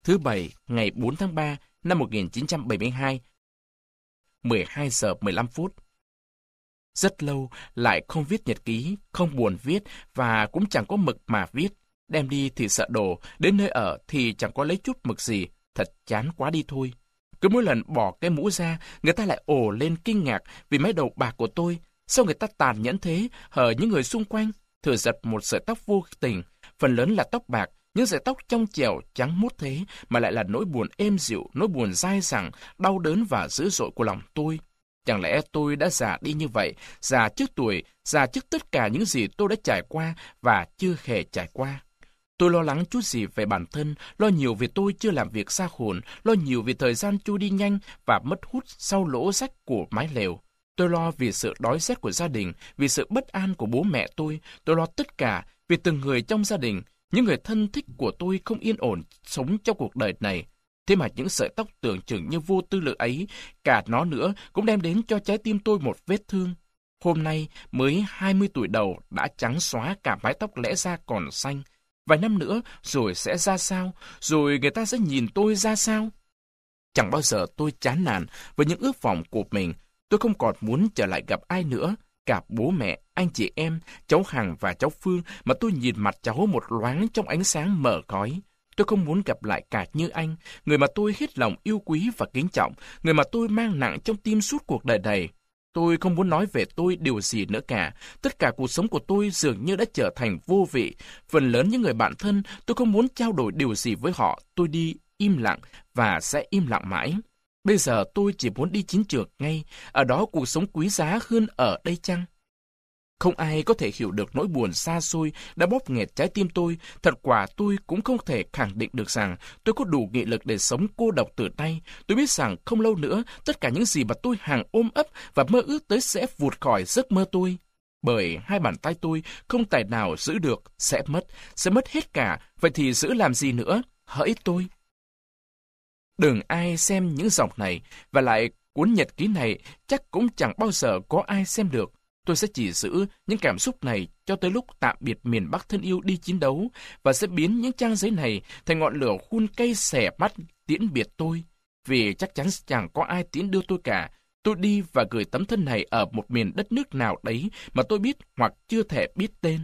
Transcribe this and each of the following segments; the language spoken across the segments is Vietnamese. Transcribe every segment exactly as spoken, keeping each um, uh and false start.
Thứ Bảy, ngày bốn tháng ba năm một nghìn chín trăm bảy mươi hai, mười hai giờ mười lăm phút. Rất lâu lại không viết nhật ký, không buồn viết và cũng chẳng có mực mà viết. Đem đi thì sợ đồ, đến nơi ở thì chẳng có lấy chút mực gì, thật chán quá đi thôi. Cứ mỗi lần bỏ cái mũ ra, người ta lại ồ lên kinh ngạc vì mái đầu bạc của tôi. Sao người ta tàn nhẫn thế, hở những người xung quanh, thử giật một sợi tóc vô tình, phần lớn là tóc bạc, những sợi tóc trong trẻo trắng muốt thế mà lại là nỗi buồn êm dịu, nỗi buồn dai dẳng, đau đớn và dữ dội của lòng tôi. Chẳng lẽ tôi đã già đi như vậy, già trước tuổi, già trước tất cả những gì tôi đã trải qua và chưa hề trải qua. Tôi lo lắng chút gì về bản thân, lo nhiều vì tôi chưa làm việc xa hồn, lo nhiều vì thời gian trôi đi nhanh và mất hút sau lỗ rách của mái lều. Tôi lo vì sự đói rét của gia đình, vì sự bất an của bố mẹ tôi. Tôi lo tất cả vì từng người trong gia đình, những người thân thích của tôi không yên ổn sống trong cuộc đời này. Thế mà những sợi tóc tưởng chừng như vô tư lự ấy, cả nó nữa cũng đem đến cho trái tim tôi một vết thương. Hôm nay mới hai mươi tuổi đầu đã trắng xóa cả mái tóc lẽ ra còn xanh. Vài năm nữa rồi sẽ ra sao? Rồi người ta sẽ nhìn tôi ra sao? Chẳng bao giờ tôi chán nản với những ước vọng của mình. Tôi không còn muốn trở lại gặp ai nữa. Cả bố mẹ, anh chị em, cháu Hằng và cháu Phương mà tôi nhìn mặt cháu một loáng trong ánh sáng mờ khói. Tôi không muốn gặp lại cả Như Anh, người mà tôi hết lòng yêu quý và kính trọng, người mà tôi mang nặng trong tim suốt cuộc đời này. Tôi không muốn nói về tôi điều gì nữa cả. Tất cả cuộc sống của tôi dường như đã trở thành vô vị. Phần lớn những người bạn thân, tôi không muốn trao đổi điều gì với họ. Tôi đi im lặng và sẽ im lặng mãi. Bây giờ tôi chỉ muốn đi chiến trường ngay. Ở đó cuộc sống quý giá hơn ở đây chăng? Không ai có thể hiểu được nỗi buồn xa xôi đã bóp nghẹt trái tim tôi. Thật quả tôi cũng không thể khẳng định được rằng tôi có đủ nghị lực để sống cô độc từ nay. Tôi biết rằng không lâu nữa, tất cả những gì mà tôi hằng ôm ấp và mơ ước tới sẽ vụt khỏi giấc mơ tôi. Bởi hai bàn tay tôi không tài nào giữ được, sẽ mất, sẽ mất hết cả. Vậy thì giữ làm gì nữa? Hỡi tôi! Đừng ai xem những dòng này, và lại cuốn nhật ký này chắc cũng chẳng bao giờ có ai xem được. Tôi sẽ chỉ giữ những cảm xúc này cho tới lúc tạm biệt miền Bắc thân yêu đi chiến đấu, và sẽ biến những trang giấy này thành ngọn lửa hun cây xẻ mắt tiễn biệt tôi. Vì chắc chắn chẳng có ai tiễn đưa tôi cả. Tôi đi và gửi tấm thân này ở một miền đất nước nào đấy mà tôi biết hoặc chưa thể biết tên.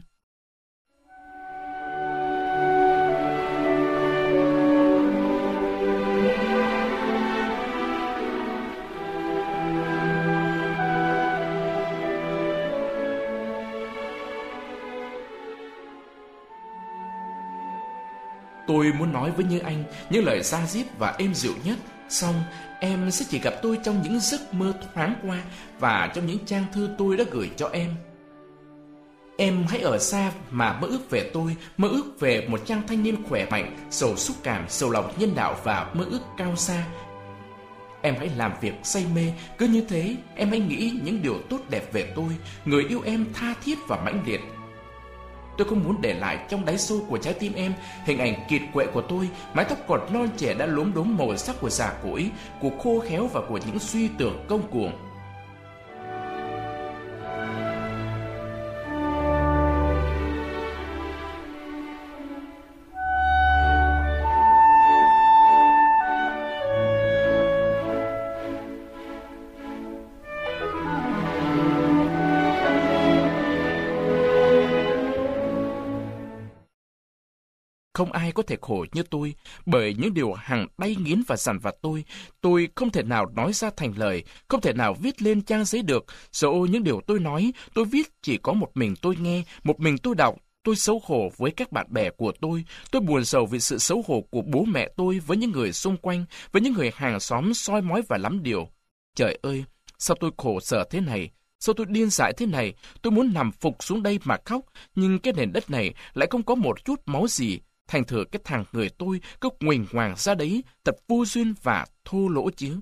Tôi muốn nói với Như Anh những lời da diết và êm dịu nhất, song em sẽ chỉ gặp tôi trong những giấc mơ thoáng qua và trong những trang thư tôi đã gửi cho em. Em hãy ở xa mà mơ ước về tôi, mơ ước về một chàng thanh niên khỏe mạnh, giàu xúc cảm, giàu lòng nhân đạo và mơ ước cao xa. Em hãy làm việc say mê, cứ như thế em hãy nghĩ những điều tốt đẹp về tôi, người yêu em tha thiết và mãnh liệt. Tôi không muốn để lại trong đáy sâu của trái tim em hình ảnh kiệt quệ của tôi, mái tóc còn non trẻ đã lốm đốm màu sắc của già cỗi, của khô khéo và của những suy tưởng công cuồng. Không ai có thể khổ như tôi, bởi những điều hằng đay nghiến và dằn vặt tôi, tôi không thể nào nói ra thành lời, không thể nào viết lên trang giấy được. Dẫu những điều tôi nói, tôi viết chỉ có một mình tôi nghe, một mình tôi đọc. Tôi xấu hổ với các bạn bè của tôi, tôi buồn rầu vì sự xấu hổ của bố mẹ tôi với những người xung quanh, với những người hàng xóm soi mói và lắm điều. Trời ơi, sao tôi khổ sở thế này? Sao tôi điên dại thế này? Tôi muốn nằm phục xuống đây mà khóc, nhưng cái nền đất này lại không có một chút máu gì. Thành thử cái thằng người tôi cứ nguỳnh ngoàng ra đấy, thật vô duyên và thô lỗ chứ.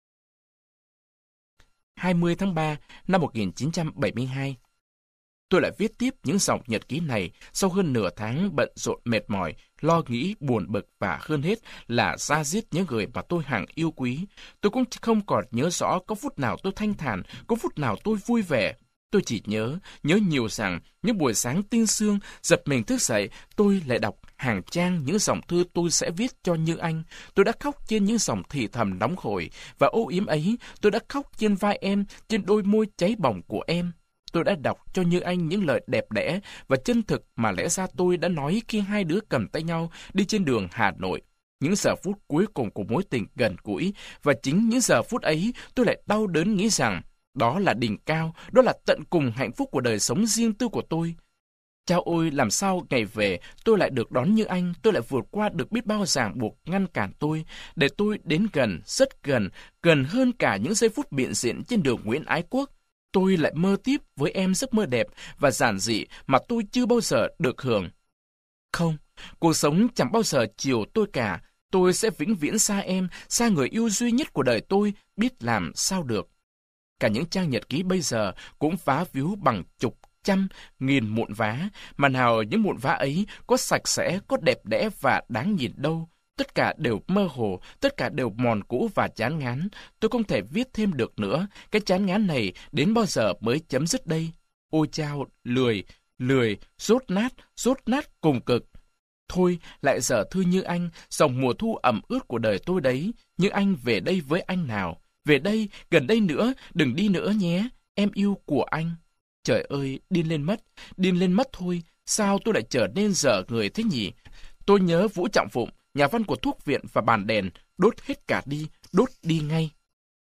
hai mươi tháng ba năm một nghìn chín trăm bảy mươi hai. Tôi lại viết tiếp những dòng nhật ký này sau hơn nửa tháng bận rộn mệt mỏi, lo nghĩ, buồn bực và hơn hết là da diết những người mà tôi hằng yêu quý. Tôi cũng không còn nhớ rõ có phút nào tôi thanh thản, có phút nào tôi vui vẻ. Tôi chỉ nhớ, nhớ nhiều rằng, những buổi sáng tinh sương, giật mình thức dậy, tôi lại đọc hàng trang những dòng thư tôi sẽ viết cho Như Anh. Tôi đã khóc trên những dòng thì thầm nóng hổi, và âu yếm ấy, tôi đã khóc trên vai em, trên đôi môi cháy bỏng của em. Tôi đã đọc cho Như Anh những lời đẹp đẽ và chân thực mà lẽ ra tôi đã nói khi hai đứa cầm tay nhau đi trên đường Hà Nội. Những giờ phút cuối cùng của mối tình gần gũi, và chính những giờ phút ấy tôi lại đau đớn nghĩ rằng đó là đỉnh cao, đó là tận cùng hạnh phúc của đời sống riêng tư của tôi. Chao ôi, làm sao ngày về tôi lại được đón Như Anh, tôi lại vượt qua được biết bao ràng buộc ngăn cản tôi, để tôi đến gần, rất gần, gần hơn cả những giây phút biện diện trên đường Nguyễn Ái Quốc. Tôi lại mơ tiếp với em giấc mơ đẹp và giản dị mà tôi chưa bao giờ được hưởng. Không, cuộc sống chẳng bao giờ chiều tôi cả. Tôi sẽ vĩnh viễn xa em, xa người yêu duy nhất của đời tôi, biết làm sao được. Cả những trang nhật ký bây giờ cũng vá víu bằng chục, trăm, nghìn mụn vá, mà nào những mụn vá ấy có sạch sẽ, có đẹp đẽ và đáng nhìn đâu. Tất cả đều mơ hồ, tất cả đều mòn cũ và chán ngán. Tôi không thể viết thêm được nữa. Cái chán ngán này đến bao giờ mới chấm dứt đây? Ôi chao, lười, lười, rốt nát, rốt nát cùng cực. Thôi, lại dở thư Như Anh, dòng mùa thu ẩm ướt của đời tôi đấy. Như Anh về đây với anh nào. Về đây, gần đây nữa, đừng đi nữa nhé. Em yêu của anh. Trời ơi, điên lên mất, điên lên mất thôi. Sao tôi lại trở nên dở người thế nhỉ? Tôi nhớ Vũ Trọng Phụng, nhà văn của thuốc viện và bàn đèn, đốt hết cả đi, đốt đi ngay.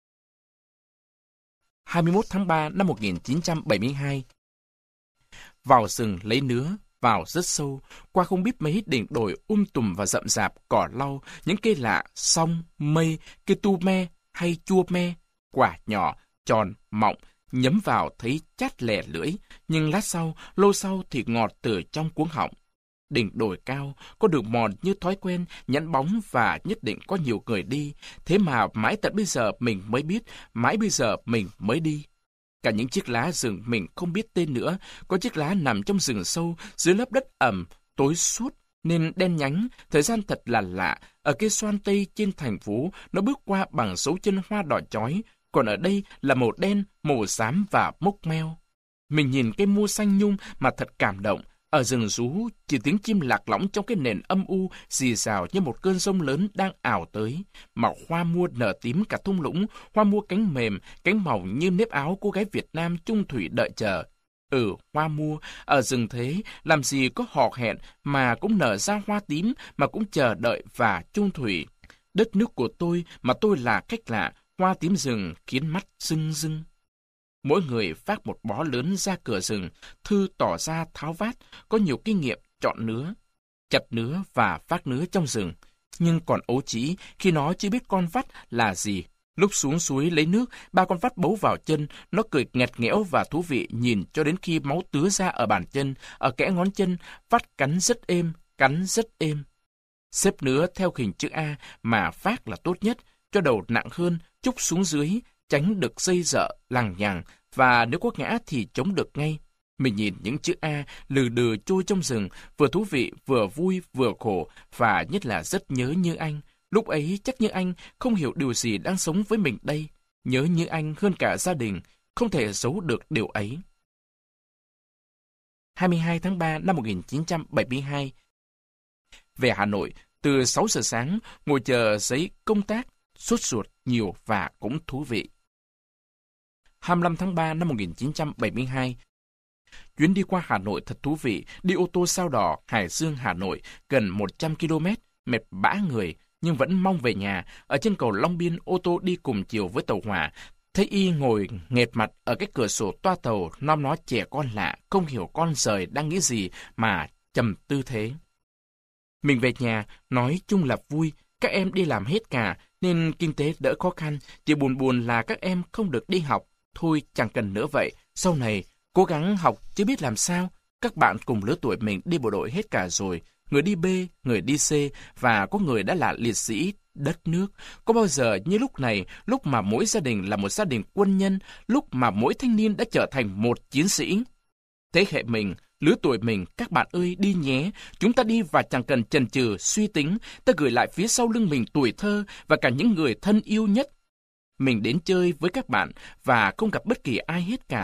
hai mươi mốt tháng ba năm một nghìn chín trăm bảy mươi hai. Vào rừng lấy nứa, vào rất sâu, qua không biết mấy đỉnh đồi um tùm và rậm rạp, cỏ lau, những cây lạ, song, mây, cây tu me hay chua me, quả nhỏ, tròn, mọng, nhấm vào thấy chát lẻ lưỡi, nhưng lát sau, lâu sau thì ngọt từ trong cuống họng. Đỉnh đồi cao, có đường mòn như thói quen, nhẵn bóng và nhất định có nhiều người đi. Thế mà mãi tận bây giờ mình mới biết, mãi bây giờ mình mới đi. Cả những chiếc lá rừng mình không biết tên nữa, có chiếc lá nằm trong rừng sâu, dưới lớp đất ẩm, tối suốt, nên đen nhánh, thời gian thật là lạ. Ở cây xoan tây trên thành phố, nó bước qua bằng dấu chân hoa đỏ chói, còn ở đây là màu đen, màu xám và mốc meo. Mình nhìn cây mua xanh nhung mà thật cảm động. Ở rừng rú, chỉ tiếng chim lạc lõng trong cái nền âm u, rì rào như một cơn giông lớn đang ảo tới. Mà hoa mua nở tím cả thung lũng, hoa mua cánh mềm, cánh mỏng như nếp áo cô gái Việt Nam chung thủy đợi chờ. Ừ, hoa mua, ở rừng thế, làm gì có hò hẹn mà cũng nở ra hoa tím, mà cũng chờ đợi và chung thủy. Đất nước của tôi mà tôi là cách lạ, hoa tím rừng khiến mắt rưng rưng. Mỗi người vác một bó lớn ra cửa rừng, Thư tỏ ra tháo vát, có nhiều kinh nghiệm chọn nứa, chặt nứa và vác nứa trong rừng. Nhưng còn ấu trĩ khi nó chưa biết con vắt là gì. Lúc xuống suối lấy nước, ba con vắt bấu vào chân, nó cười nghẹt nghẽo và thú vị nhìn cho đến khi máu tứa ra ở bàn chân, ở kẽ ngón chân, vắt cắn rất êm, cắn rất êm. Xếp nứa theo hình chữ A mà vác là tốt nhất, cho đầu nặng hơn, trúc xuống dưới, tránh được dây dợ, lằng nhằng, và nếu có ngã thì chống được ngay. Mình nhìn những chữ A lừ đừ trôi trong rừng, vừa thú vị, vừa vui, vừa khổ, và nhất là rất nhớ Như Anh. Lúc ấy chắc Như Anh không hiểu điều gì đang sống với mình đây. Nhớ Như Anh hơn cả gia đình, không thể giấu được điều ấy. hai mươi hai tháng ba năm một nghìn chín trăm bảy mươi hai. Về Hà Nội, từ sáu giờ sáng, ngồi chờ giấy công tác, sốt ruột nhiều và cũng thú vị. hai mươi lăm tháng ba năm một nghìn chín trăm bảy mươi hai. Chuyến đi qua Hà Nội thật thú vị, đi ô tô sao đỏ Hải Dương Hà Nội gần một trăm ki lô mét, mệt bã người, nhưng vẫn mong về nhà. Ở trên cầu Long Biên, ô tô đi cùng chiều với tàu hỏa. Thấy y ngồi nghệt mặt ở cái cửa sổ toa tàu, nom nó trẻ con lạ, không hiểu con rời đang nghĩ gì mà trầm tư thế. Mình về nhà, nói chung là vui, các em đi làm hết cả, nên kinh tế đỡ khó khăn, chỉ buồn buồn là các em không được đi học. Thôi chẳng cần nữa vậy, sau này cố gắng học chứ biết làm sao. Các bạn cùng lứa tuổi mình đi bộ đội hết cả rồi, người đi B, người đi C, và có người đã là liệt sĩ đất nước. Có bao giờ như lúc này, lúc mà mỗi gia đình là một gia đình quân nhân, lúc mà mỗi thanh niên đã trở thành một chiến sĩ? Thế hệ mình, lứa tuổi mình, các bạn ơi đi nhé, chúng ta đi và chẳng cần chần chừ suy tính, ta gửi lại phía sau lưng mình tuổi thơ và cả những người thân yêu nhất. Mình đến chơi với các bạn và không gặp bất kỳ ai hết cả.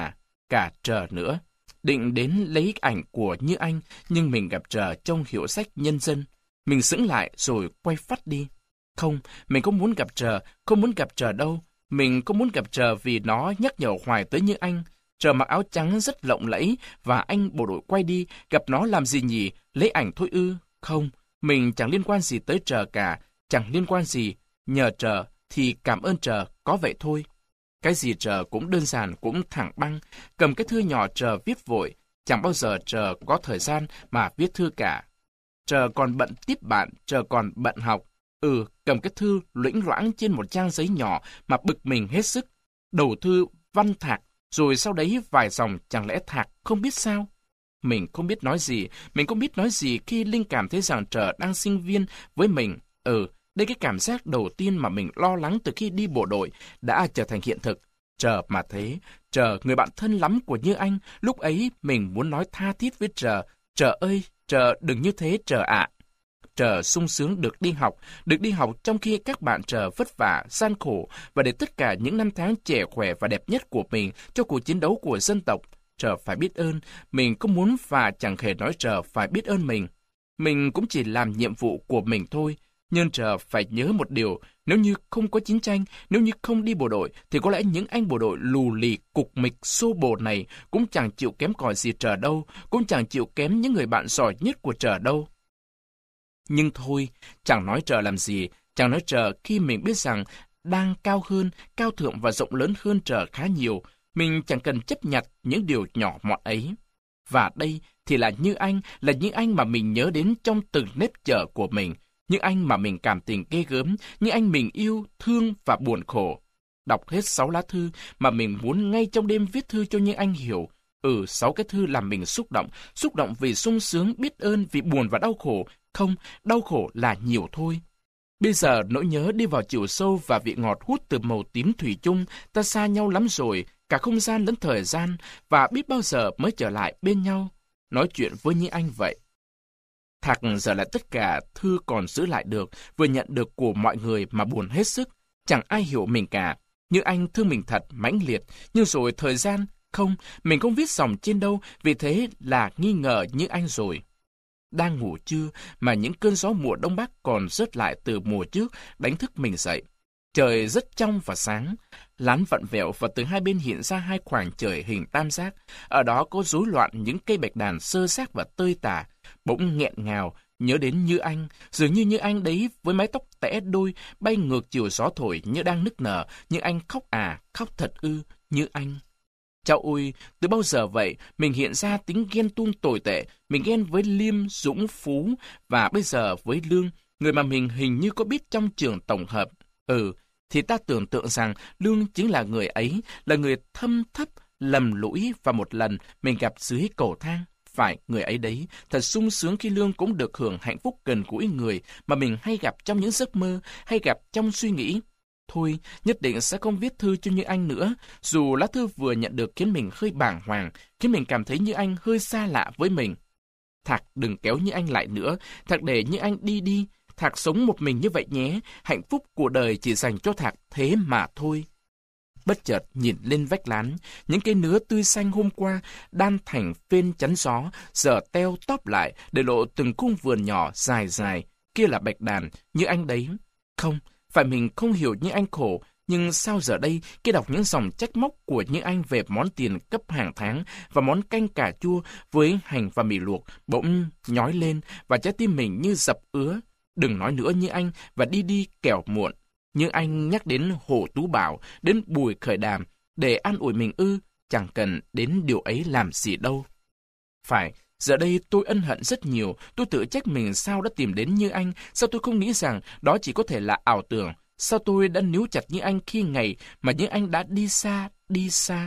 cả Trờ nữa. Định đến lấy ảnh của Như Anh, nhưng mình gặp Trờ trong hiệu sách Nhân dân. Mình sững lại rồi quay phắt đi. Không, mình không muốn gặp Trờ, không muốn gặp Trờ đâu. Mình không muốn gặp Trờ vì nó nhắc nhở hoài tới Như Anh. Trờ mặc áo trắng rất lộng lẫy, và anh bộ đội quay đi, gặp nó làm gì nhỉ? Lấy ảnh thôi ư? Không, mình chẳng liên quan gì tới Trờ cả, chẳng liên quan gì. Nhờ Trờ thì cảm ơn Trờ, có vậy thôi. Cái gì Trờ cũng đơn giản, cũng thẳng băng. Cầm cái thư nhỏ Trờ viết vội, chẳng bao giờ Trờ có thời gian mà viết thư cả. Trờ còn bận tiếp bạn, Trờ còn bận học. Ừ, cầm cái thư lũnh loãng trên một trang giấy nhỏ mà bực mình hết sức. Đầu thư văn Thạc, rồi sau đấy vài dòng chẳng lẽ Thạc không biết sao? Mình không biết nói gì, mình không biết nói gì khi linh cảm thấy rằng Trờ đang sinh viên với mình. Ừ, đây cái cảm giác đầu tiên mà mình lo lắng từ khi đi bộ đội đã trở thành hiện thực. Trờ mà thế, Trờ người bạn thân lắm của Như Anh, lúc ấy mình muốn nói tha thiết với Trờ. Trờ ơi, Trờ đừng như thế Trờ ạ. Trờ sung sướng được đi học, được đi học trong khi các bạn Trờ vất vả, gian khổ, và để tất cả những năm tháng trẻ khỏe và đẹp nhất của mình cho cuộc chiến đấu của dân tộc. Trờ phải biết ơn, mình không muốn và chẳng hề nói Trờ phải biết ơn mình. Mình cũng chỉ làm nhiệm vụ của mình thôi, nhưng Trờ phải nhớ một điều, nếu như không có chiến tranh, nếu như không đi bộ đội, thì có lẽ những anh bộ đội lù lì, cục mịch, xô bồ này cũng chẳng chịu kém cỏi gì Trờ đâu, cũng chẳng chịu kém những người bạn giỏi nhất của Trờ đâu. Nhưng thôi, chẳng nói Trờ làm gì, chẳng nói Trờ khi mình biết rằng đang cao hơn, cao thượng và rộng lớn hơn Trờ khá nhiều, mình chẳng cần chấp nhận những điều nhỏ mọn ấy. Và đây thì là Như Anh, là những anh mà mình nhớ đến trong từng nếp chợ của mình, những anh mà mình cảm tình ghê gớm, những anh mình yêu, thương và buồn khổ. Đọc hết sáu lá thư mà mình muốn ngay trong đêm viết thư cho những anh hiểu. Ừ, sáu cái thư làm mình xúc động, xúc động vì sung sướng, biết ơn, vì buồn và đau khổ. Không, đau khổ là nhiều thôi. Bây giờ nỗi nhớ đi vào chiều sâu và vị ngọt hút từ màu tím thủy chung, ta xa nhau lắm rồi, cả không gian lẫn thời gian, và biết bao giờ mới trở lại bên nhau, nói chuyện với những anh vậy. Thạc giờ lại tất cả thư còn giữ lại được, vừa nhận được của mọi người mà buồn hết sức, chẳng ai hiểu mình cả. Như anh thương mình thật, mãnh liệt, nhưng rồi thời gian, không, mình không viết dòng trên đâu, vì thế là nghi ngờ như anh rồi. Đang ngủ trưa mà những cơn gió mùa đông bắc còn rớt lại từ mùa trước đánh thức mình dậy. Trời rất trong và sáng, lán vặn vẹo và từ hai bên hiện ra hai khoảng trời hình tam giác. Ở đó có rối loạn những cây bạch đàn sơ xác và tơi tả. Bỗng nghẹn ngào, nhớ đến Như Anh, dường như Như Anh đấy với mái tóc tẽ đôi bay ngược chiều gió thổi như đang nức nở. Như Anh khóc à, khóc thật ư, Như Anh. Chao ôi, từ bao giờ vậy, mình hiện ra tính ghen tuông tồi tệ, mình ghen với Liêm, Dũng, Phú, và bây giờ với Lương, người mà mình hình như có biết trong trường tổng hợp. Ừ, thì ta tưởng tượng rằng Lương chính là người ấy, là người thâm thấp, lầm lũi, và một lần mình gặp dưới cầu thang. Phải, người ấy đấy, thật sung sướng khi Lương cũng được hưởng hạnh phúc gần gũi người mà mình hay gặp trong những giấc mơ, hay gặp trong suy nghĩ. Thôi, nhất định sẽ không viết thư cho Như Anh nữa, dù lá thư vừa nhận được khiến mình hơi bàng hoàng, khiến mình cảm thấy Như Anh hơi xa lạ với mình. Thạc đừng kéo Như Anh lại nữa, Thạc để Như Anh đi đi, Thạc sống một mình như vậy nhé, hạnh phúc của đời chỉ dành cho Thạc thế mà thôi. Bất chợt nhìn lên vách lán, những cây nứa tươi xanh hôm qua đan thành phên chắn gió, giờ teo tóp lại để lộ từng khung vườn nhỏ dài dài, kia là bạch đàn, Như Anh đấy. Không, phải mình không hiểu Như Anh khổ, nhưng sao giờ đây khi đọc những dòng trách móc của Như Anh về món tiền cấp hàng tháng và món canh cà chua với hành và mì luộc bỗng nhói lên và trái tim mình như dập ứa. Đừng nói nữa Như Anh và đi đi kẻo muộn. Như Anh nhắc đến Hồ Tú Bảo, đến Bùi Khởi Đàm để an ủi mình ư, chẳng cần đến điều ấy làm gì đâu. Phải, giờ đây tôi ân hận rất nhiều, tôi tự trách mình sao đã tìm đến Như Anh, sao tôi không nghĩ rằng đó chỉ có thể là ảo tưởng, sao tôi đã níu chặt Như Anh khi ngày mà Như Anh đã đi xa, đi xa.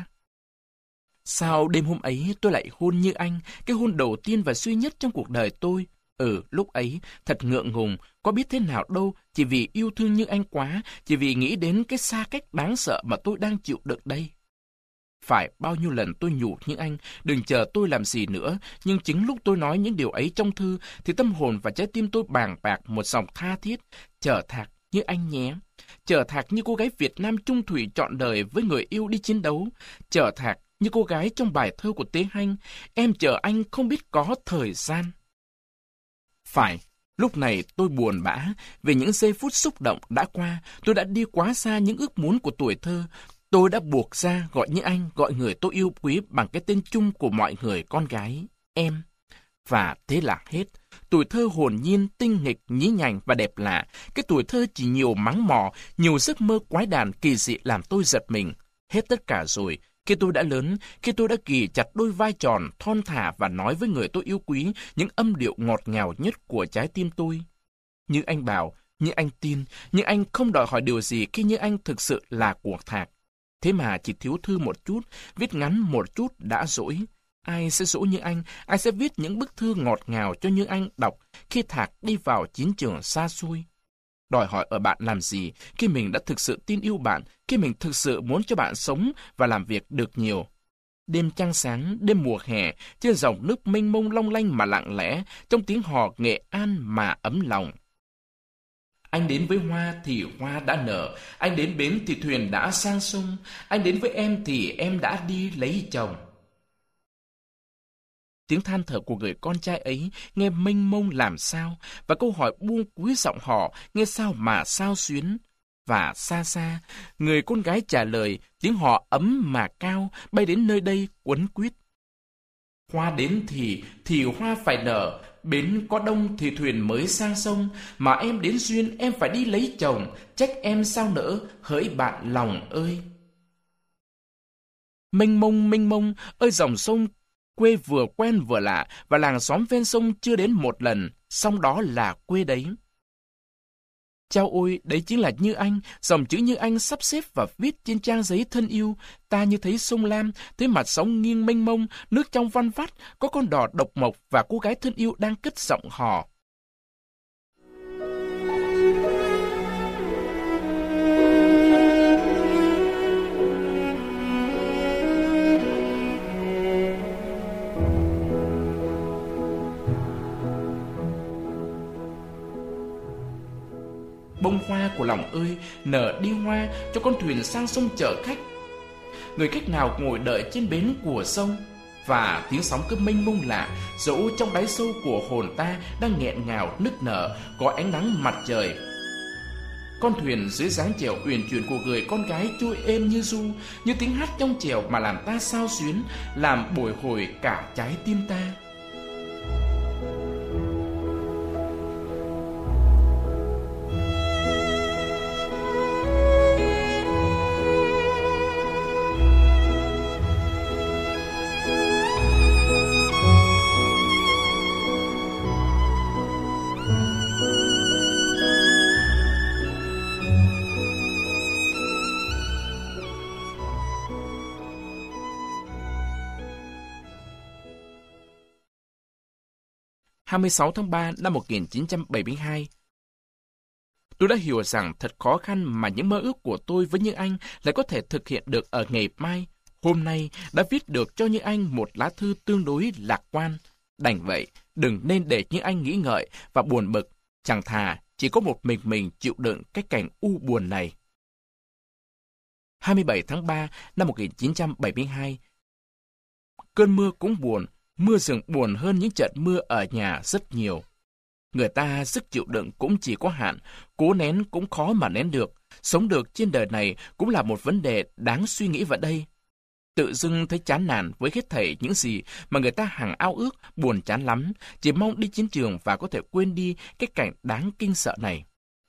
Sao đêm hôm ấy tôi lại hôn Như Anh, cái hôn đầu tiên và duy nhất trong cuộc đời tôi. Ừ, lúc ấy, thật ngượng ngùng, có biết thế nào đâu, chỉ vì yêu thương Như Anh quá, chỉ vì nghĩ đến cái xa cách đáng sợ mà tôi đang chịu đựng đây. Phải bao nhiêu lần tôi nhủ Như Anh, đừng chờ tôi làm gì nữa, nhưng chính lúc tôi nói những điều ấy trong thư, thì tâm hồn và trái tim tôi bàng bạc một dòng tha thiết, chờ Thạc Như Anh nhé. Chờ Thạc như cô gái Việt Nam trung thủy trọn đời với người yêu đi chiến đấu, chờ Thạc Như cô gái trong bài thơ của Tế Hanh, em chờ anh không biết có thời gian. Phải, lúc này tôi buồn bã về những giây phút xúc động đã qua. Tôi đã đi quá xa những ước muốn của tuổi thơ. Tôi đã buộc ra gọi Như Anh, gọi người tôi yêu quý bằng cái tên chung của mọi người con gái, em. Và thế là hết. Tuổi thơ hồn nhiên, tinh nghịch, nhí nhảnh và đẹp lạ. Cái tuổi thơ chỉ nhiều mắng mỏ, nhiều giấc mơ quái đản kỳ dị làm tôi giật mình. Hết tất cả rồi. Khi tôi đã lớn, khi tôi đã ghì chặt đôi vai tròn, thon thả và nói với người tôi yêu quý những âm điệu ngọt ngào nhất của trái tim tôi. Như anh bảo, như anh tin, như anh không đòi hỏi điều gì khi như anh thực sự là của Thạc. Thế mà chỉ thiếu thư một chút, viết ngắn một chút đã dỗi. Ai sẽ dỗ Như Anh, ai sẽ viết những bức thư ngọt ngào cho Như Anh đọc khi Thạc đi vào chiến trường xa xôi? Đòi hỏi ở bạn làm gì khi mình đã thực sự tin yêu bạn, khi mình thực sự muốn cho bạn sống và làm việc được nhiều? Đêm trăng sáng, đêm mùa hè, trên dòng nước mênh mông long lanh mà lặng lẽ, trong tiếng hò Nghệ An mà ấm lòng. Anh đến với hoa thì hoa đã nở, anh đến bến thì thuyền đã sang sông, anh đến với em thì em đã đi lấy chồng. Tiếng than thở của người con trai ấy nghe mênh mông làm sao, và câu hỏi buông cuối giọng họ nghe sao mà sao xuyến. Và xa xa, người con gái trả lời, tiếng họ ấm mà cao, bay đến nơi đây quấn quýt. Hoa đến thì, thì hoa phải nở, bến có đông thì thuyền mới sang sông, mà em đến duyên em phải đi lấy chồng, trách em sao nỡ, hỡi bạn lòng ơi. Mênh mông mênh mông, ơi dòng sông, quê vừa quen vừa lạ, và làng xóm ven sông chưa đến một lần, song đó là quê đấy. Chao ôi, đấy chính là Như Anh, dòng chữ Như Anh sắp xếp và viết trên trang giấy thân yêu. Ta như thấy sông Lam, thấy mặt sóng nghiêng mênh mông, nước trong văn vắt, có con đò độc mộc và cô gái thân yêu đang cất giọng hò. Bông hoa của lòng ơi, nở đi hoa cho con thuyền sang sông chở khách. Người khách nào ngồi đợi trên bến của sông, và tiếng sóng cứ mênh mông lạ, dẫu trong đáy sâu của hồn ta đang nghẹn ngào nức nở, có ánh nắng mặt trời. Con thuyền dưới dáng chèo uyển chuyển của người con gái trôi êm như ru, như tiếng hát trong chèo mà làm ta sao xuyến, làm bồi hồi cả trái tim ta. hai mươi sáu tháng ba năm một nghìn chín trăm bảy mươi hai. Tôi đã hiểu rằng thật khó khăn mà những mơ ước của tôi với Như Anh lại có thể thực hiện được ở ngày mai. Hôm nay đã viết được cho Như Anh một lá thư tương đối lạc quan. Đành vậy, đừng nên để Như Anh nghĩ ngợi và buồn bực. Chẳng thà chỉ có một mình mình chịu đựng cái cảnh u buồn này. hai mươi bảy tháng ba năm một nghìn chín trăm bảy mươi hai. Cơn mưa cũng buồn. Mưa rừng buồn hơn những trận mưa ở nhà rất nhiều. Người ta sức chịu đựng cũng chỉ có hạn, cố nén cũng khó mà nén được. Sống được trên đời này cũng là một vấn đề đáng suy nghĩ vào đây. Tự dưng thấy chán nản với hết thảy những gì mà người ta hằng ao ước, buồn chán lắm, chỉ mong đi chiến trường và có thể quên đi cái cảnh đáng kinh sợ này.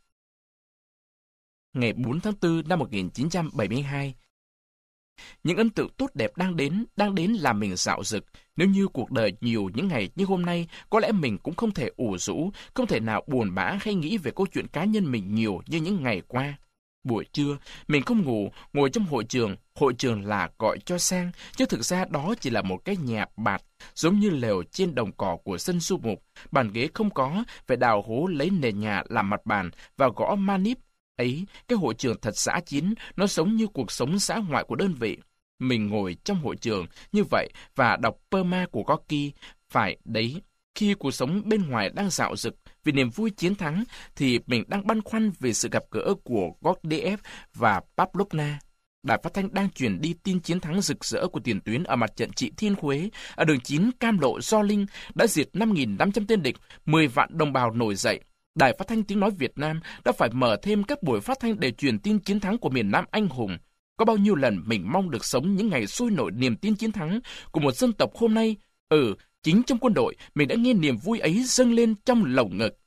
Ngày bốn tháng tư năm một nghìn chín trăm bảy mươi hai. Những ấn tượng tốt đẹp đang đến, đang đến làm mình dạo dực. Nếu như cuộc đời nhiều những ngày như hôm nay, có lẽ mình cũng không thể ủ rũ, không thể nào buồn bã hay nghĩ về câu chuyện cá nhân mình nhiều như những ngày qua. Buổi trưa, mình không ngủ, ngồi trong hội trường. Hội trường là gọi cho sang, chứ thực ra đó chỉ là một cái nhà bạt, giống như lều trên đồng cỏ của sân du mục. Bàn ghế không có, phải đào hố lấy nền nhà làm mặt bàn và gõ manip. Ấy, cái hội trường thật dã chiến, nó giống như cuộc sống dã ngoại của đơn vị. Mình ngồi trong hội trường như vậy và đọc Perma của Gorky. Phải đấy, khi cuộc sống bên ngoài đang dạo dực vì niềm vui chiến thắng, thì mình đang băn khoăn về sự gặp gỡ của Gurdjieff và Pavlovna. đài phát thanh đang truyền đi tin chiến thắng rực rỡ của tiền tuyến ở mặt trận Trị Thiên Khuế, ở đường chín Cam Lộ Gio Linh đã diệt năm nghìn năm trăm tên địch, mười vạn đồng bào nổi dậy. Đài phát thanh Tiếng nói Việt Nam đã phải mở thêm các buổi phát thanh để truyền tin chiến thắng của miền Nam anh hùng. Có bao nhiêu lần mình mong được sống những ngày sôi nổi niềm tin chiến thắng của một dân tộc hôm nay. Ừ, chính trong quân đội, mình đã nghe niềm vui ấy dâng lên trong lồng ngực.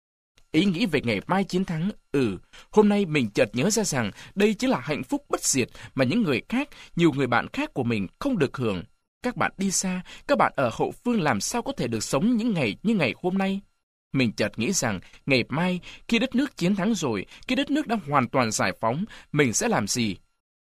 Ý nghĩ về ngày mai chiến thắng, ừ, hôm nay mình chợt nhớ ra rằng đây chính là hạnh phúc bất diệt mà những người khác, nhiều người bạn khác của mình không được hưởng. Các bạn đi xa, các bạn ở hậu phương làm sao có thể được sống những ngày như ngày hôm nay? Mình chợt nghĩ rằng ngày mai, khi đất nước chiến thắng rồi, khi đất nước đã hoàn toàn giải phóng, mình sẽ làm gì?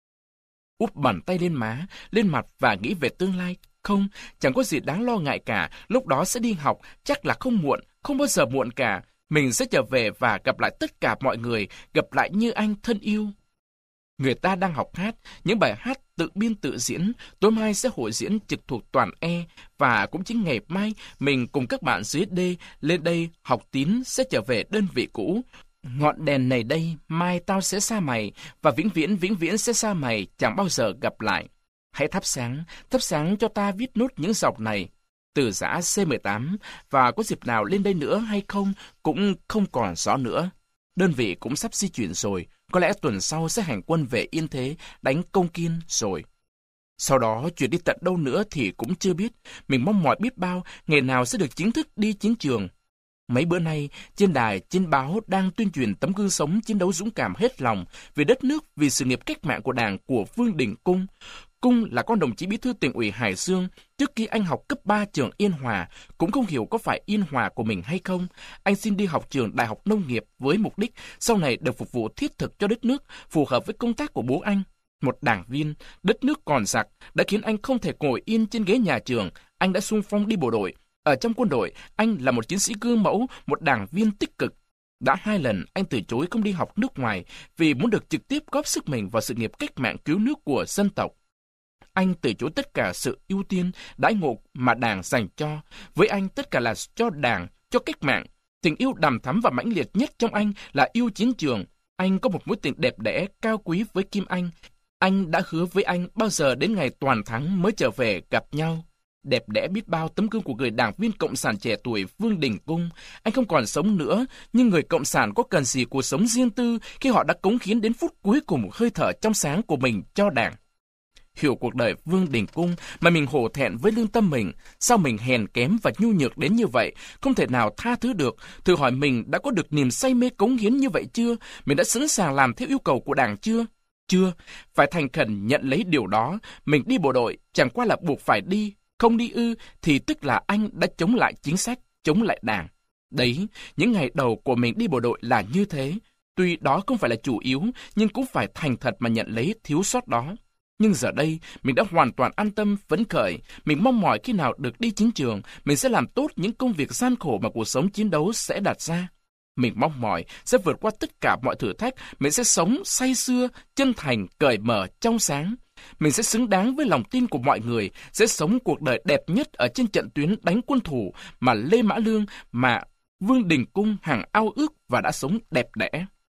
Úp bàn tay lên má, lên mặt và nghĩ về tương lai. Không, chẳng có gì đáng lo ngại cả, lúc đó sẽ đi học, chắc là không muộn, không bao giờ muộn cả. Mình sẽ trở về và gặp lại tất cả mọi người, gặp lại Như Anh thân yêu. Người ta đang học hát, những bài hát tự biên tự diễn, tối mai sẽ hội diễn trực thuộc toàn E, và cũng chính ngày mai, mình cùng các bạn dưới D lên đây học tín sẽ trở về đơn vị cũ. Ngọn đèn này đây, mai tao sẽ xa mày, và vĩnh viễn vĩnh viễn sẽ xa mày, chẳng bao giờ gặp lại. Hãy thắp sáng, thắp sáng cho ta viết nốt những dòng này. Từ giã C mười tám, và có dịp nào lên đây nữa hay không, cũng không còn rõ nữa. Đơn vị cũng sắp di chuyển rồi, có lẽ tuần sau sẽ hành quân về Yên Thế, đánh Công Kiên rồi. Sau đó, chuyển đi tận đâu nữa thì cũng chưa biết, mình mong mỏi biết bao, ngày nào sẽ được chính thức đi chiến trường. Mấy bữa nay, trên đài, trên báo đang tuyên truyền tấm gương sống chiến đấu dũng cảm hết lòng vì đất nước, vì sự nghiệp cách mạng của Đảng của Vương Đình Cung. Cung là con đồng chí bí thư tỉnh ủy Hải Dương, trước khi anh học cấp ba trường Yên Hòa, cũng không hiểu có phải Yên Hòa của mình hay không. Anh xin đi học trường Đại học Nông nghiệp với mục đích sau này được phục vụ thiết thực cho đất nước, phù hợp với công tác của bố anh. Một đảng viên, đất nước còn giặc, đã khiến anh không thể ngồi yên trên ghế nhà trường. Anh đã xung phong đi bộ đội. Ở trong quân đội, anh là một chiến sĩ gương mẫu, một đảng viên tích cực. Đã hai lần anh từ chối không đi học nước ngoài vì muốn được trực tiếp góp sức mình vào sự nghiệp cách mạng cứu nước của dân tộc. Anh từ chối tất cả sự ưu tiên, đãi ngộ mà Đảng dành cho. Với anh, tất cả là cho Đảng, cho cách mạng. Tình yêu đằm thắm và mãnh liệt nhất trong anh là yêu chiến trường. Anh có một mối tình đẹp đẽ, cao quý với Kim Anh. Anh đã hứa với anh bao giờ đến ngày toàn thắng mới trở về gặp nhau. Đẹp đẽ biết bao tấm gương của người đảng viên cộng sản trẻ tuổi Vương Đình Cung. Anh không còn sống nữa, nhưng người cộng sản có cần gì cuộc sống riêng tư khi họ đã cống hiến đến phút cuối cùng một hơi thở trong sáng của mình cho Đảng. Hiểu cuộc đời Vương Đình Cung mà mình hổ thẹn với lương tâm mình. Sao mình hèn kém và nhu nhược đến như vậy, không thể nào tha thứ được. Thử hỏi mình đã có được niềm say mê cống hiến như vậy chưa? Mình đã sẵn sàng làm theo yêu cầu của Đảng chưa? Chưa, phải thành khẩn nhận lấy điều đó. Mình đi bộ đội chẳng qua là buộc phải đi. Không đi ư thì tức là anh đã chống lại chính sách, chống lại Đảng. Đấy, những ngày đầu của mình đi bộ đội là như thế. Tuy đó không phải là chủ yếu, nhưng cũng phải thành thật mà nhận lấy thiếu sót đó. Nhưng giờ đây, mình đã hoàn toàn an tâm, phấn khởi. Mình mong mỏi khi nào được đi chiến trường, mình sẽ làm tốt những công việc gian khổ mà cuộc sống chiến đấu sẽ đặt ra. Mình mong mỏi sẽ vượt qua tất cả mọi thử thách, mình sẽ sống say sưa, chân thành, cởi mở, trong sáng. Mình sẽ xứng đáng với lòng tin của mọi người, sẽ sống cuộc đời đẹp nhất ở trên trận tuyến đánh quân thù mà Lê Mã Lương, mà Vương Đình Cung hằng ao ước và đã sống đẹp đẽ.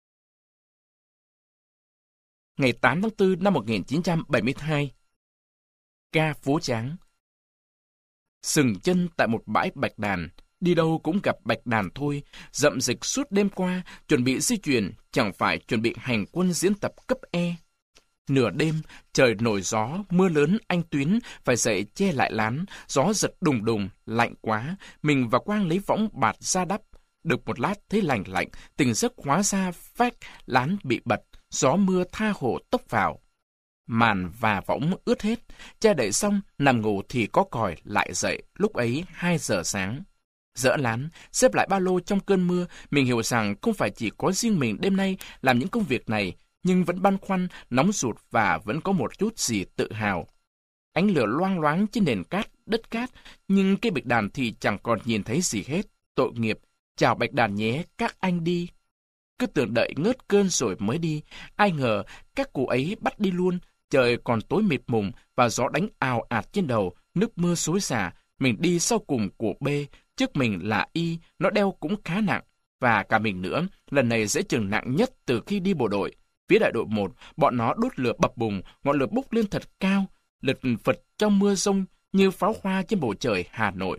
Ngày tám tháng tư năm một nghìn chín trăm bảy mươi hai, ca phố Tráng. Sừng chân tại một bãi bạch đàn, đi đâu cũng gặp bạch đàn thôi, dậm dịch suốt đêm qua, chuẩn bị di chuyển, chẳng phải chuẩn bị hành quân diễn tập cấp E. Nửa đêm, trời nổi gió, mưa lớn, anh Tuyến phải dậy che lại lán, gió giật đùng đùng, lạnh quá, mình và Quang lấy võng bạt ra đắp. Được một lát thấy lành lạnh, tỉnh giấc hóa ra phách, lán bị bật, gió mưa tha hồ tốc vào. Màn và võng ướt hết, che đậy xong, nằm ngủ thì có còi lại dậy, lúc ấy hai giờ sáng. Dỡ lán, xếp lại ba lô trong cơn mưa, mình hiểu rằng không phải chỉ có riêng mình đêm nay làm những công việc này, nhưng vẫn băn khoăn, nóng ruột và vẫn có một chút gì tự hào. Ánh lửa loang loáng trên nền cát, đất cát, nhưng cây bạch đàn thì chẳng còn nhìn thấy gì hết. Tội nghiệp, chào bạch đàn nhé, các anh đi. Cứ tưởng đợi ngớt cơn rồi mới đi, ai ngờ các cụ ấy bắt đi luôn, trời còn tối mịt mùng và gió đánh ào ạt trên đầu, nước mưa xối xả. Mình đi sau cùng của B, trước mình là Y, nó đeo cũng khá nặng, và cả mình nữa, lần này dễ chừng nặng nhất từ khi đi bộ đội. Phía đại đội một, bọn nó đốt lửa bập bùng, ngọn lửa bốc lên thật cao, lật phật trong mưa rông như pháo hoa trên bầu trời Hà Nội.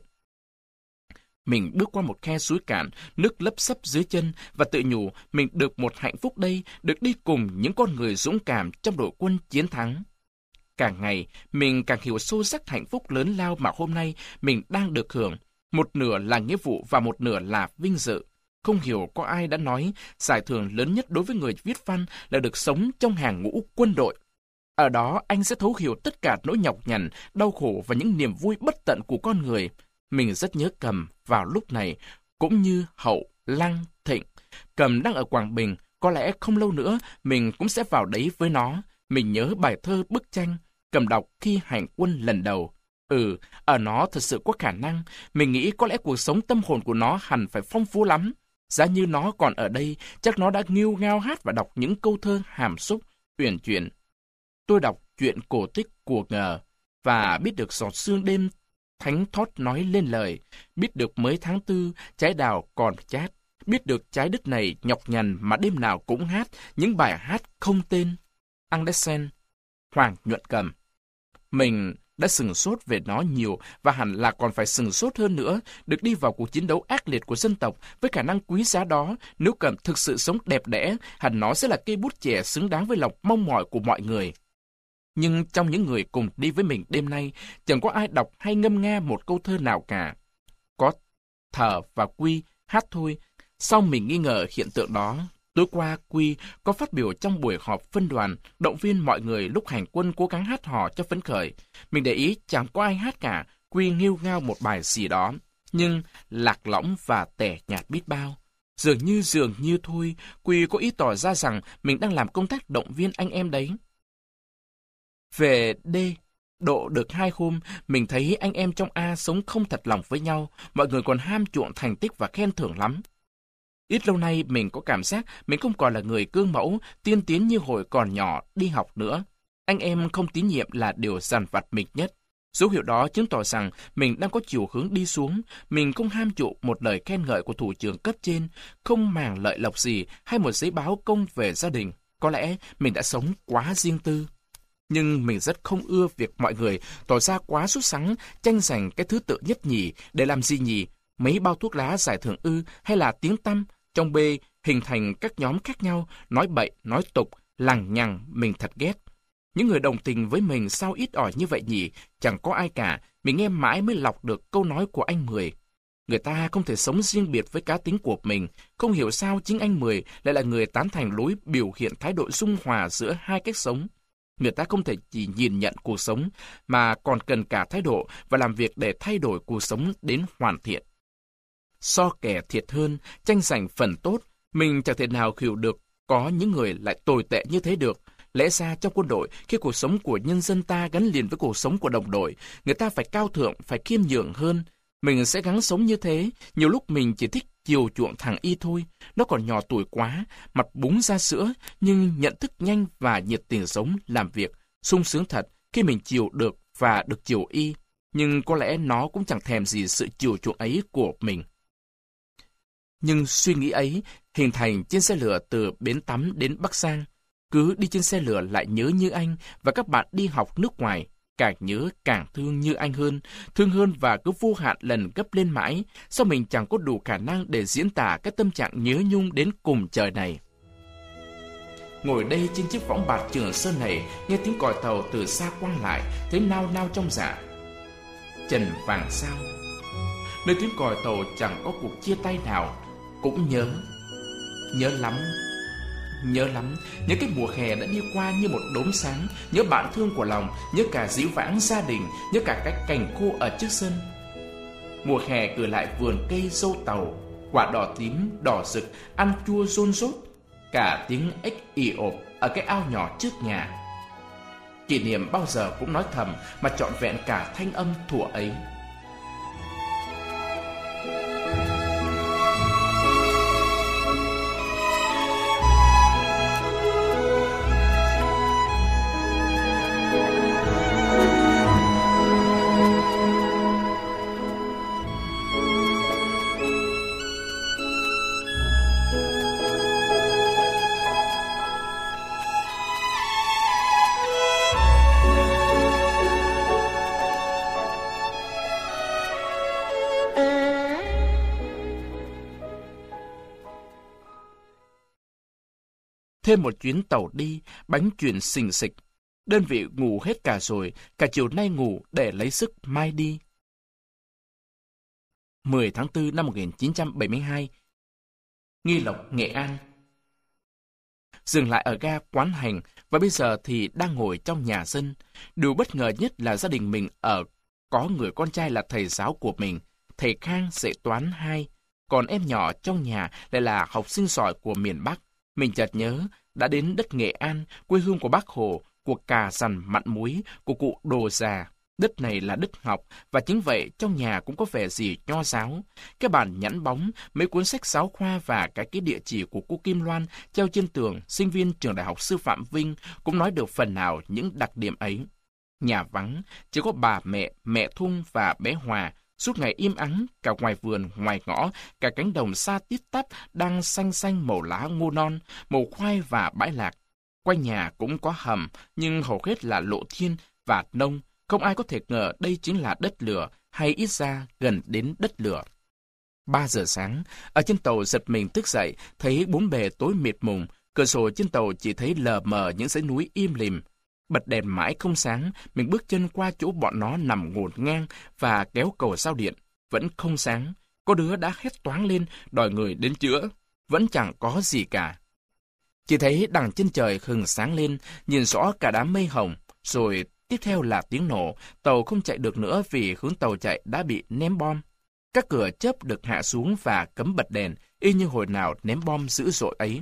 Mình bước qua một khe suối cạn, nước lấp xấp dưới chân và tự nhủ mình được một hạnh phúc đây, được đi cùng những con người dũng cảm trong đội quân chiến thắng. Càng ngày, mình càng hiểu sâu sắc hạnh phúc lớn lao mà hôm nay mình đang được hưởng. Một nửa là nghĩa vụ và một nửa là vinh dự. Không hiểu có ai đã nói giải thưởng lớn nhất đối với người viết văn là được sống trong hàng ngũ quân đội. Ở đó anh sẽ thấu hiểu tất cả nỗi nhọc nhằn, đau khổ và những niềm vui bất tận của con người. Mình rất nhớ Cầm vào lúc này, cũng như Hậu, Lăng, Thịnh. Cầm đang ở Quảng Bình, có lẽ không lâu nữa mình cũng sẽ vào đấy với nó. Mình nhớ bài thơ bức tranh Cầm đọc khi hành quân lần đầu. Ừ, ở nó thật sự có khả năng. Mình nghĩ có lẽ cuộc sống tâm hồn của nó hẳn phải phong phú lắm. Giá như nó còn ở đây, chắc nó đã nghêu ngao hát và đọc những câu thơ hàm xúc, uyển chuyển. Tôi đọc chuyện cổ tích của Ngờ và biết được giọt sương đêm thánh thót nói lên lời, biết được mới tháng tư trái đào còn chát, biết được trái đất này nhọc nhằn mà đêm nào cũng hát những bài hát không tên. Andersen, Hoàng Nhuận Cầm. Mình đã sừng sốt về nó nhiều và hẳn là còn phải sừng sốt hơn nữa, được đi vào cuộc chiến đấu ác liệt của dân tộc với khả năng quý giá đó. Nếu Cầm thực sự sống đẹp đẽ, hẳn nó sẽ là cây bút chè xứng đáng với lòng mong mỏi của mọi người. Nhưng trong những người cùng đi với mình đêm nay, chẳng có ai đọc hay ngâm nga một câu thơ nào cả. Có Thờ và Quy hát thôi. Sau mình nghi ngờ hiện tượng đó, tối qua Quy có phát biểu trong buổi họp phân đoàn, động viên mọi người lúc hành quân cố gắng hát hò cho phấn khởi. Mình để ý chẳng có ai hát cả, Quy nghêu ngao một bài gì đó, nhưng lạc lõng và tẻ nhạt biết bao. Dường như dường như thôi, Quy có ý tỏ ra rằng mình đang làm công tác động viên anh em đấy. Về D, độ được hai hôm, mình thấy anh em trong A sống không thật lòng với nhau, mọi người còn ham chuộng thành tích và khen thưởng lắm. Ít lâu nay mình có cảm giác mình không còn là người gương mẫu, tiên tiến như hồi còn nhỏ đi học nữa. Anh em không tín nhiệm là điều dằn vặt mình nhất. Dấu hiệu đó chứng tỏ rằng mình đang có chiều hướng đi xuống. Mình không ham chuộng một lời khen ngợi của thủ trưởng cấp trên, không màng lợi lộc gì hay một giấy báo công về gia đình. Có lẽ mình đã sống quá riêng tư. Nhưng mình rất không ưa việc mọi người tỏ ra quá sốt sắng, tranh giành cái thứ tự nhất nhì. Để làm gì nhỉ? Mấy bao thuốc lá giải thưởng ư, hay là tiếng tăm? Trong B hình thành các nhóm khác nhau, nói bậy, nói tục, lằng nhằng, mình thật ghét. Những người đồng tình với mình sao ít ỏi như vậy nhỉ? Chẳng có ai cả, mình nghe mãi mới lọc được câu nói của anh Mười. Người ta không thể sống riêng biệt với cá tính của mình, không hiểu sao chính anh Mười lại là người tán thành lối biểu hiện thái độ dung hòa giữa hai cách sống. Người ta không thể chỉ nhìn nhận cuộc sống, mà còn cần cả thái độ và làm việc để thay đổi cuộc sống đến hoàn thiện. So kẻ thiệt hơn, tranh giành phần tốt, mình chẳng thể nào hiểu được có những người lại tồi tệ như thế được. Lẽ ra trong quân đội, khi cuộc sống của nhân dân ta gắn liền với cuộc sống của đồng đội, người ta phải cao thượng, phải khiêm nhường hơn. Mình sẽ gắng sống như thế, nhiều lúc mình chỉ thích chiều chuộng thằng Y thôi. Nó còn nhỏ tuổi quá, mặt búng ra sữa, nhưng nhận thức nhanh và nhiệt tình sống, làm việc, sung sướng thật khi mình chiều được và được chiều Y. Nhưng có lẽ nó cũng chẳng thèm gì sự chiều chuộng ấy của mình. Nhưng suy nghĩ ấy hình thành trên xe lửa từ Bến Tắm đến Bắc Giang. Cứ đi trên xe lửa lại nhớ như anh và các bạn đi học nước ngoài. Càng nhớ càng thương như anh hơn, thương hơn và cứ vô hạn lần gấp lên mãi. Sao mình chẳng có đủ khả năng để diễn tả cái tâm trạng nhớ nhung đến cùng trời này. Ngồi đây trên chiếc võng bạt Trường Sơn này, nghe tiếng còi tàu từ xa quang lại, thấy nao nao trong dạ. Trần vàng sao? Nơi tiếng còi tàu chẳng có cuộc chia tay nào. Cũng nhớ, nhớ lắm. Nhớ lắm, nhớ cái mùa hè đã đi qua như một đốm sáng, nhớ bạn thương của lòng, nhớ cả dĩu vãng gia đình, nhớ cả cái cành khô ở trước sân. Mùa hè gửi lại vườn cây dâu tàu, quả đỏ tím, đỏ rực, ăn chua rôn rốt, cả tiếng ếch ì ộp ở cái ao nhỏ trước nhà. Kỷ niệm bao giờ cũng nói thầm mà trọn vẹn cả thanh âm thuở ấy. Thêm một chuyến tàu đi, bánh chuyền xình xịch. Đơn vị ngủ hết cả rồi, cả chiều nay ngủ để lấy sức mai đi. mười tháng tư năm một nghìn chín trăm bảy mươi hai, Nghi Lộc, Nghệ An. Dừng lại ở ga Quán Hành và bây giờ thì đang ngồi trong nhà dân. Điều bất ngờ nhất là gia đình mình ở có người con trai là thầy giáo của mình, thầy Khang dạy toán hai, còn em nhỏ trong nhà lại là học sinh giỏi của miền Bắc. Mình chợt nhớ đã đến đất Nghệ An, quê hương của Bác Hồ, của cà dằn mặn muối, của cụ Đồ Già. Đất này là đất học, và chính vậy trong nhà cũng có vẻ gì nho giáo. Cái bàn nhẵn bóng, mấy cuốn sách giáo khoa và cái cái địa chỉ của cô Kim Loan treo trên tường sinh viên trường Đại học Sư phạm Vinh cũng nói được phần nào những đặc điểm ấy. Nhà vắng, chỉ có bà mẹ, mẹ Thung và bé Hòa, suốt ngày im ắng, cả ngoài vườn, ngoài ngõ, cả cánh đồng xa tít tắp đang xanh xanh màu lá ngô non, màu khoai và bãi lạc. Quanh nhà cũng có hầm, nhưng hầu hết là lộ thiên và nông. Không ai có thể ngờ đây chính là đất lửa, hay ít ra gần đến đất lửa. Ba giờ sáng, ở trên tàu giật mình thức dậy, thấy bốn bề tối mịt mùng, cửa sổ trên tàu chỉ thấy lờ mờ những dãy núi im lìm. Bật đèn mãi không sáng, mình bước chân qua chỗ bọn nó nằm ngổn ngang và kéo cầu sao điện. Vẫn không sáng, có đứa đã hét toáng lên đòi người đến chữa. Vẫn chẳng có gì cả. Chỉ thấy đằng chân trời hừng sáng lên, nhìn rõ cả đám mây hồng, rồi tiếp theo là tiếng nổ, tàu không chạy được nữa vì hướng tàu chạy đã bị ném bom. Các cửa chớp được hạ xuống và cấm bật đèn, y như hồi nào ném bom dữ dội ấy.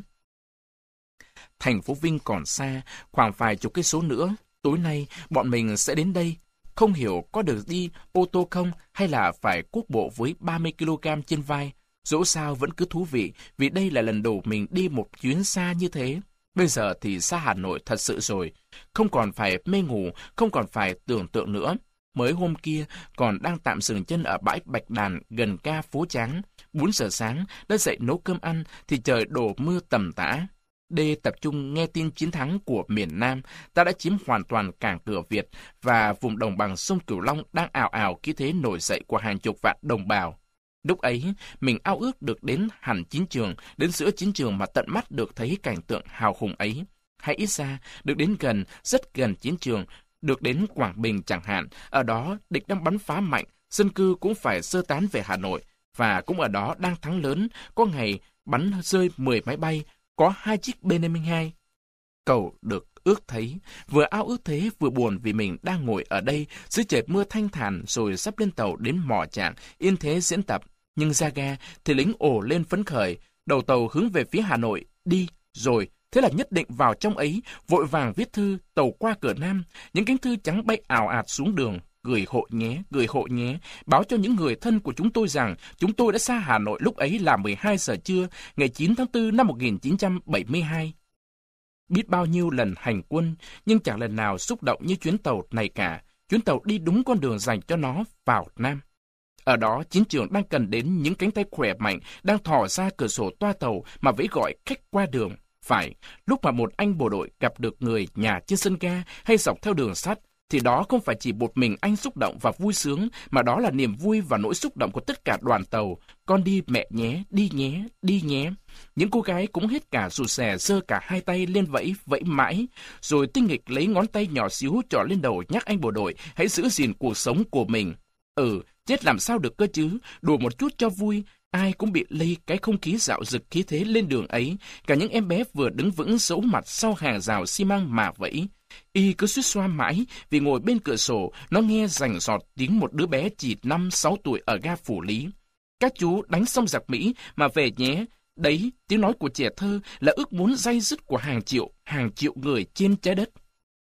Thành phố Vinh còn xa, khoảng vài chục cây số nữa. Tối nay, bọn mình sẽ đến đây. Không hiểu có được đi ô tô không hay là phải cuốc bộ với ba mươi ki lô gam trên vai. Dẫu sao vẫn cứ thú vị, vì đây là lần đầu mình đi một chuyến xa như thế. Bây giờ thì xa Hà Nội thật sự rồi. Không còn phải mê ngủ, không còn phải tưởng tượng nữa. Mới hôm kia còn đang tạm dừng chân ở bãi Bạch Đàn gần ga Phố Tráng. Bốn giờ sáng đã dậy nấu cơm ăn thì trời đổ mưa tầm tã. Đê tập trung nghe tin chiến thắng của miền Nam, ta đã chiếm hoàn toàn cảng cửa Việt và vùng đồng bằng sông Cửu Long đang ào ào khí thế nổi dậy của hàng chục vạn đồng bào. Lúc ấy, mình ao ước được đến hẳn chiến trường, đến giữa chiến trường mà tận mắt được thấy cảnh tượng hào hùng ấy. Hay ít ra, được đến gần, rất gần chiến trường, được đến Quảng Bình chẳng hạn, ở đó địch đang bắn phá mạnh, dân cư cũng phải sơ tán về Hà Nội, và cũng ở đó đang thắng lớn, có ngày bắn rơi mười máy bay, có hai chiếc B năm mươi hai. Cầu được ước thấy, vừa ao ước thế vừa buồn vì mình đang ngồi ở đây dưới trời mưa thanh thản rồi sắp lên tàu đến mỏ Trạng, yên thế diễn tập. Nhưng ra ga thì lính ồ lên phấn khởi, đầu tàu hướng về phía Hà Nội, đi, rồi, thế là nhất định vào trong ấy, vội vàng viết thư, tàu qua cửa Nam, những cánh thư trắng bay ào ạt xuống đường, gửi hộ nhé, gửi hộ nhé, báo cho những người thân của chúng tôi rằng chúng tôi đã xa Hà Nội lúc ấy là mười hai giờ trưa, ngày chín tháng tư năm một nghìn chín trăm bảy mươi hai. Biết bao nhiêu lần hành quân, nhưng chẳng lần nào xúc động như chuyến tàu này cả, chuyến tàu đi đúng con đường dành cho nó vào Nam. Ở đó, chiến trường đang cần đến những cánh tay khỏe mạnh đang thò ra cửa sổ toa tàu mà vẫy gọi khách qua đường. Phải, lúc mà một anh bộ đội gặp được người nhà trên sân ga hay dọc theo đường sắt, thì đó không phải chỉ một mình anh xúc động và vui sướng, mà đó là niềm vui và nỗi xúc động của tất cả đoàn tàu. Con đi mẹ nhé, đi nhé, đi nhé. Những cô gái cũng hết cả rụt rè giơ cả hai tay lên vẫy, vẫy mãi. Rồi tinh nghịch lấy ngón tay nhỏ xíu trỏ lên đầu nhắc anh bộ đội hãy giữ gìn cuộc sống của mình. Ừ, chết làm sao được cơ chứ, đùa một chút cho vui. Ai cũng bị lây cái không khí dạo dực khí thế lên đường ấy, cả những em bé vừa đứng vững giấu mặt sau hàng rào xi măng mà vẫy. Y cứ suýt xoa mãi vì ngồi bên cửa sổ, nó nghe rành rọt tiếng một đứa bé chỉ năm sáu tuổi ở ga Phủ Lý. Các chú đánh xong giặc Mỹ mà về nhé. Đấy, tiếng nói của trẻ thơ là ước muốn day dứt của hàng triệu, hàng triệu người trên trái đất.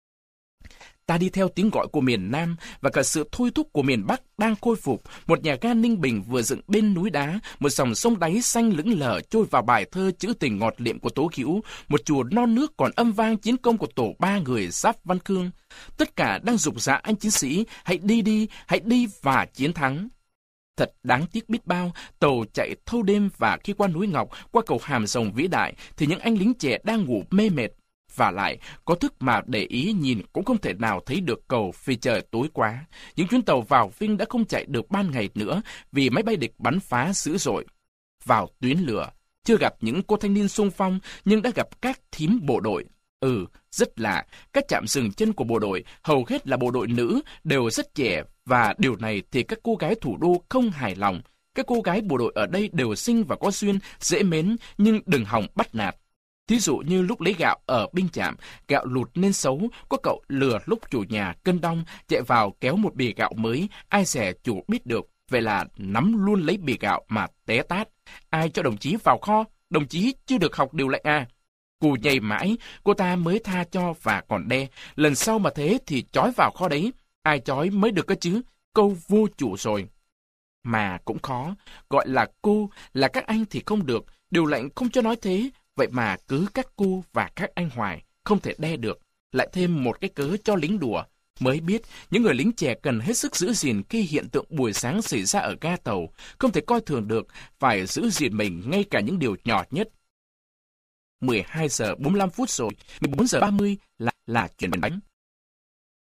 Ta đi theo tiếng gọi của miền Nam và cả sự thôi thúc của miền Bắc đang khôi phục. Một nhà ga Ninh Bình vừa dựng bên núi đá, một dòng sông đáy xanh lững lờ trôi vào bài thơ trữ tình ngọt liệm của Tố Hữu, một chùa non nước còn âm vang chiến công của tổ ba người Giáp Văn Khương. Tất cả đang rục rã anh chiến sĩ, hãy đi đi, hãy đi và chiến thắng. Thật đáng tiếc biết bao, tàu chạy thâu đêm và khi qua núi Ngọc, qua cầu Hàm Rồng vĩ đại, thì những anh lính trẻ đang ngủ mê mệt. Và lại, có thức mà để ý nhìn cũng không thể nào thấy được cầu vì trời tối quá. Những chuyến tàu vào Vinh đã không chạy được ban ngày nữa vì máy bay địch bắn phá dữ dội. Vào tuyến lửa, Chưa gặp những cô thanh niên xung phong, nhưng đã gặp các thím bộ đội. Ừ, rất lạ, các trạm dừng chân của bộ đội, hầu hết là bộ đội nữ, đều rất trẻ, và điều này thì các cô gái thủ đô không hài lòng. Các cô gái bộ đội ở đây đều xinh và có duyên, dễ mến, nhưng đừng hòng bắt nạt. Thí dụ như lúc lấy gạo ở binh trạm, gạo lụt nên xấu, có cậu lừa lúc chủ nhà cân đong, chạy vào kéo một bì gạo mới, ai dè chủ biết được, vậy là nắm luôn lấy bì gạo mà té tát. Ai cho đồng chí vào kho, đồng chí chưa được học điều lệnh à? Cù nhầy mãi, cô ta mới tha cho và còn đe, lần sau mà thế thì trói vào kho đấy, ai trói mới được cơ chứ, câu vô chủ rồi. Mà cũng khó, gọi là cô, là các anh thì không được, điều lệnh không cho nói thế, vậy mà cứ các cô và các anh hoài, không thể đe được. Lại thêm một cái cớ cho lính đùa. Mới biết, những người lính trẻ cần hết sức giữ gìn khi hiện tượng buổi sáng xảy ra ở ga tàu, không thể coi thường được, phải giữ gìn mình ngay cả những điều nhỏ nhất. mười hai giờ bốn mươi lăm phút rồi, mười bốn giờ ba mươi là, là chuyển bánh.